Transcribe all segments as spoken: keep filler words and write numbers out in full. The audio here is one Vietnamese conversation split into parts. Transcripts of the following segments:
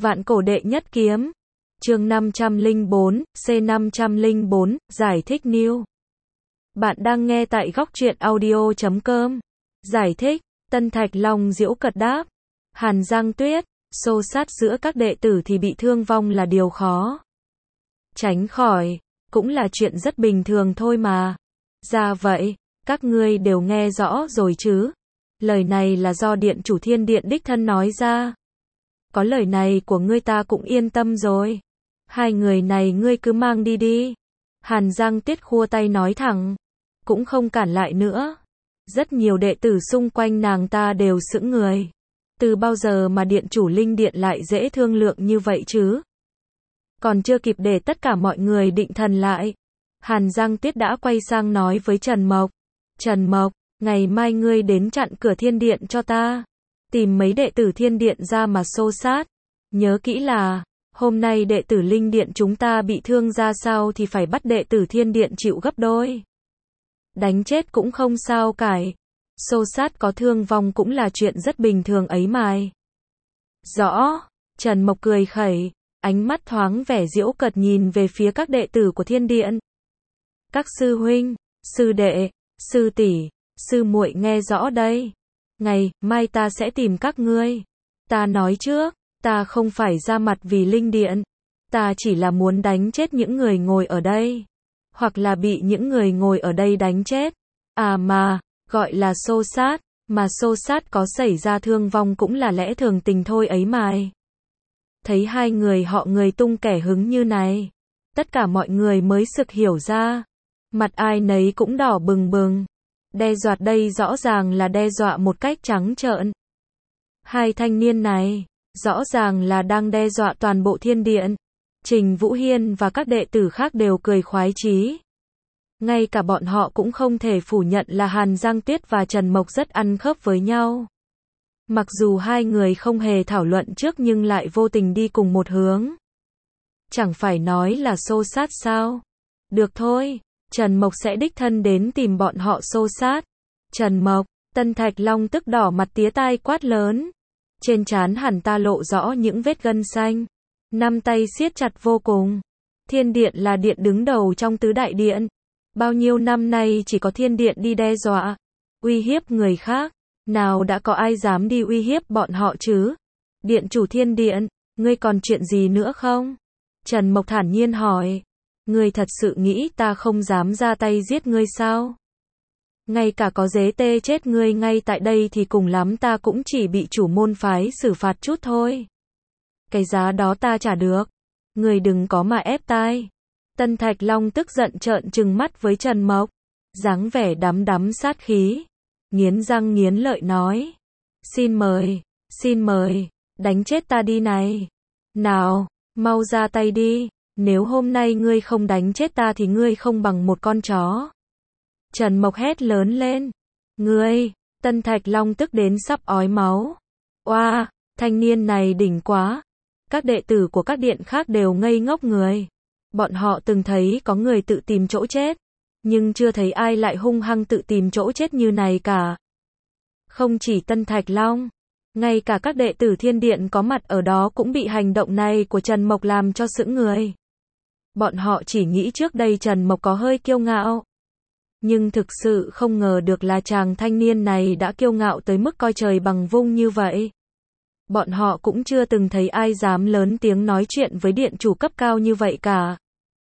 Vạn cổ đệ nhất kiếm. Chương năm trăm lẻ bốn, C năm trăm lẻ bốn, giải thích new. Bạn đang nghe tại góc truyện audio chấm com. Giải thích, Tân Thạch Long giễu cợt đáp. Hàn Giang Tuyết, xô xát giữa các đệ tử thì bị thương vong là điều khó tránh khỏi, cũng là chuyện rất bình thường thôi mà. Ra vậy, các ngươi đều nghe rõ rồi chứ? Lời này là do Điện chủ Thiên Điện đích thân nói ra. Có lời này của ngươi ta cũng yên tâm rồi. Hai người này ngươi cứ mang đi đi. Hàn Giang Tuyết khua tay nói thẳng, cũng không cản lại nữa. Rất nhiều đệ tử xung quanh nàng ta đều sững người. Từ bao giờ mà Điện chủ Linh Điện lại dễ thương lượng như vậy chứ? Còn chưa kịp để tất cả mọi người định thần lại, Hàn Giang Tuyết đã quay sang nói với Trần Mộc. Trần Mộc, ngày mai ngươi đến chặn cửa Thiên Điện cho ta. Tìm mấy đệ tử Thiên Điện ra mà xô sát. Nhớ kỹ là, hôm nay đệ tử Linh Điện chúng ta bị thương ra sao thì phải bắt đệ tử Thiên Điện chịu gấp đôi. Đánh chết cũng không sao cải. Xô sát có thương vong cũng là chuyện rất bình thường ấy mài. Rõ, Trần Mộc cười khẩy, ánh mắt thoáng vẻ giễu cợt nhìn về phía các đệ tử của Thiên Điện. Các sư huynh, sư đệ, sư tỷ, sư muội nghe rõ đây. Ngày mai ta sẽ tìm các ngươi. Ta nói trước, ta không phải ra mặt vì Linh Điện. Ta chỉ là muốn đánh chết những người ngồi ở đây. Hoặc là bị những người ngồi ở đây đánh chết. À mà, gọi là xô sát. Mà xô sát có xảy ra thương vong cũng là lẽ thường tình thôi ấy mài. Thấy hai người họ người tung kẻ hứng như này. Tất cả mọi người mới sực hiểu ra. Mặt ai nấy cũng đỏ bừng bừng. Đe dọa đây rõ ràng là đe dọa một cách trắng trợn. Hai thanh niên này, rõ ràng là đang đe dọa toàn bộ Thiên Điện. Trình Vũ Hiên và các đệ tử khác đều cười khoái chí. Ngay cả bọn họ cũng không thể phủ nhận là Hàn Giang Tuyết và Trần Mộc rất ăn khớp với nhau. Mặc dù hai người không hề thảo luận trước nhưng lại vô tình đi cùng một hướng. Chẳng phải nói là xô sát sao? Được thôi, Trần Mộc sẽ đích thân đến tìm bọn họ xô sát. Trần Mộc, Tân Thạch Long tức đỏ mặt tía tai quát lớn. Trên trán hẳn ta lộ rõ những vết gân xanh. Năm tay siết chặt vô cùng. Thiên Điện là điện đứng đầu trong tứ đại điện. Bao nhiêu năm nay chỉ có Thiên Điện đi đe dọa, uy hiếp người khác. Nào đã có ai dám đi uy hiếp bọn họ chứ? Điện chủ Thiên Điện, ngươi còn chuyện gì nữa không? Trần Mộc thản nhiên hỏi. Ngươi thật sự nghĩ ta không dám ra tay giết ngươi sao? Ngay cả có dế tê chết ngươi ngay tại đây thì cùng lắm ta cũng chỉ bị chủ môn phái xử phạt chút thôi. Cái giá đó ta trả được. Ngươi đừng có mà ép tai. Tân Thạch Long tức giận trợn trừng mắt với Trần Mộc. Dáng vẻ đắm đắm sát khí. Nghiến răng nghiến lợi nói. Xin mời, xin mời, đánh chết ta đi này. Nào, mau ra tay đi. Nếu hôm nay ngươi không đánh chết ta thì ngươi không bằng một con chó. Trần Mộc hét lớn lên. Ngươi, Tân Thạch Long tức đến sắp ói máu. Oa, thanh niên này đỉnh quá. Các đệ tử của các điện khác đều ngây ngốc người. Bọn họ từng thấy có người tự tìm chỗ chết. Nhưng chưa thấy ai lại hung hăng tự tìm chỗ chết như này cả. Không chỉ Tân Thạch Long, ngay cả các đệ tử Thiên Điện có mặt ở đó cũng bị hành động này của Trần Mộc làm cho sững người. Bọn họ chỉ nghĩ trước đây Trần Mộc có hơi kiêu ngạo. Nhưng thực sự không ngờ được là chàng thanh niên này đã kiêu ngạo tới mức coi trời bằng vung như vậy. Bọn họ cũng chưa từng thấy ai dám lớn tiếng nói chuyện với điện chủ cấp cao như vậy cả.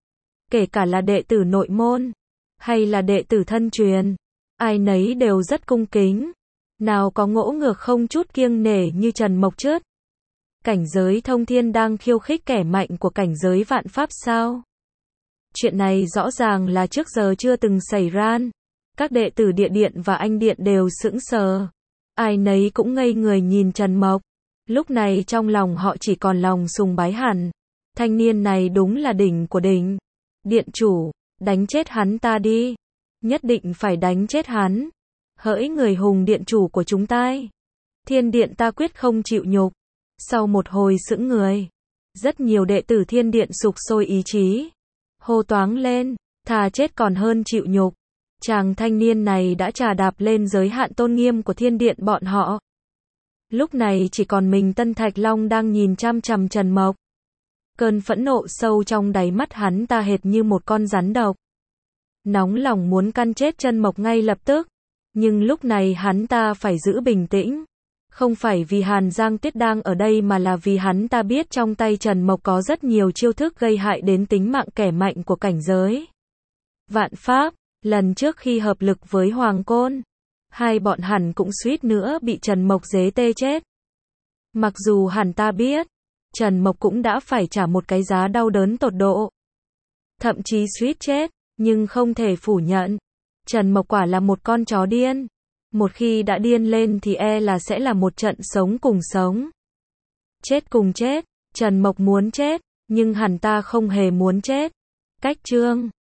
Kể cả là đệ tử nội môn, hay là đệ tử thân truyền, ai nấy đều rất cung kính. Nào có ngỗ ngược không chút kiêng nể như Trần Mộc chớt. Cảnh giới thông thiên đang khiêu khích kẻ mạnh của cảnh giới vạn pháp sao? Chuyện này rõ ràng là trước giờ chưa từng xảy ra. Các đệ tử địa điện và anh điện đều sững sờ. Ai nấy cũng ngây người nhìn Trần Mộc. Lúc này trong lòng họ chỉ còn lòng sùng bái hẳn. Thanh niên này đúng là đỉnh của đỉnh. Điện chủ, đánh chết hắn ta đi. Nhất định phải đánh chết hắn. Hỡi người hùng điện chủ của chúng ta. Thiên Điện ta quyết không chịu nhục. Sau một hồi sững người, rất nhiều đệ tử Thiên Điện sục sôi ý chí. Hô toáng lên, thà chết còn hơn chịu nhục. Chàng thanh niên này đã trà đạp lên giới hạn tôn nghiêm của Thiên Điện bọn họ. Lúc này chỉ còn mình Tân Thạch Long đang nhìn chăm chằm Trần Mộc. Cơn phẫn nộ sâu trong đáy mắt hắn ta hệt như một con rắn độc. Nóng lòng muốn căn chết Trần Mộc ngay lập tức. Nhưng lúc này hắn ta phải giữ bình tĩnh. Không phải vì Hàn Giang Tuyết đang ở đây mà là vì hắn ta biết trong tay Trần Mộc có rất nhiều chiêu thức gây hại đến tính mạng kẻ mạnh của cảnh giới Vạn Pháp. Lần trước khi hợp lực với Hoàng Côn, hai bọn hẳn cũng suýt nữa bị Trần Mộc giết tê chết. Mặc dù hẳn ta biết, Trần Mộc cũng đã phải trả một cái giá đau đớn tột độ. Thậm chí suýt chết, nhưng không thể phủ nhận. Trần Mộc quả là một con chó điên. Một khi đã điên lên thì e là sẽ là một trận sống cùng sống. Chết cùng chết, Trần Mộc muốn chết, nhưng hẳn ta không hề muốn chết. Cách chương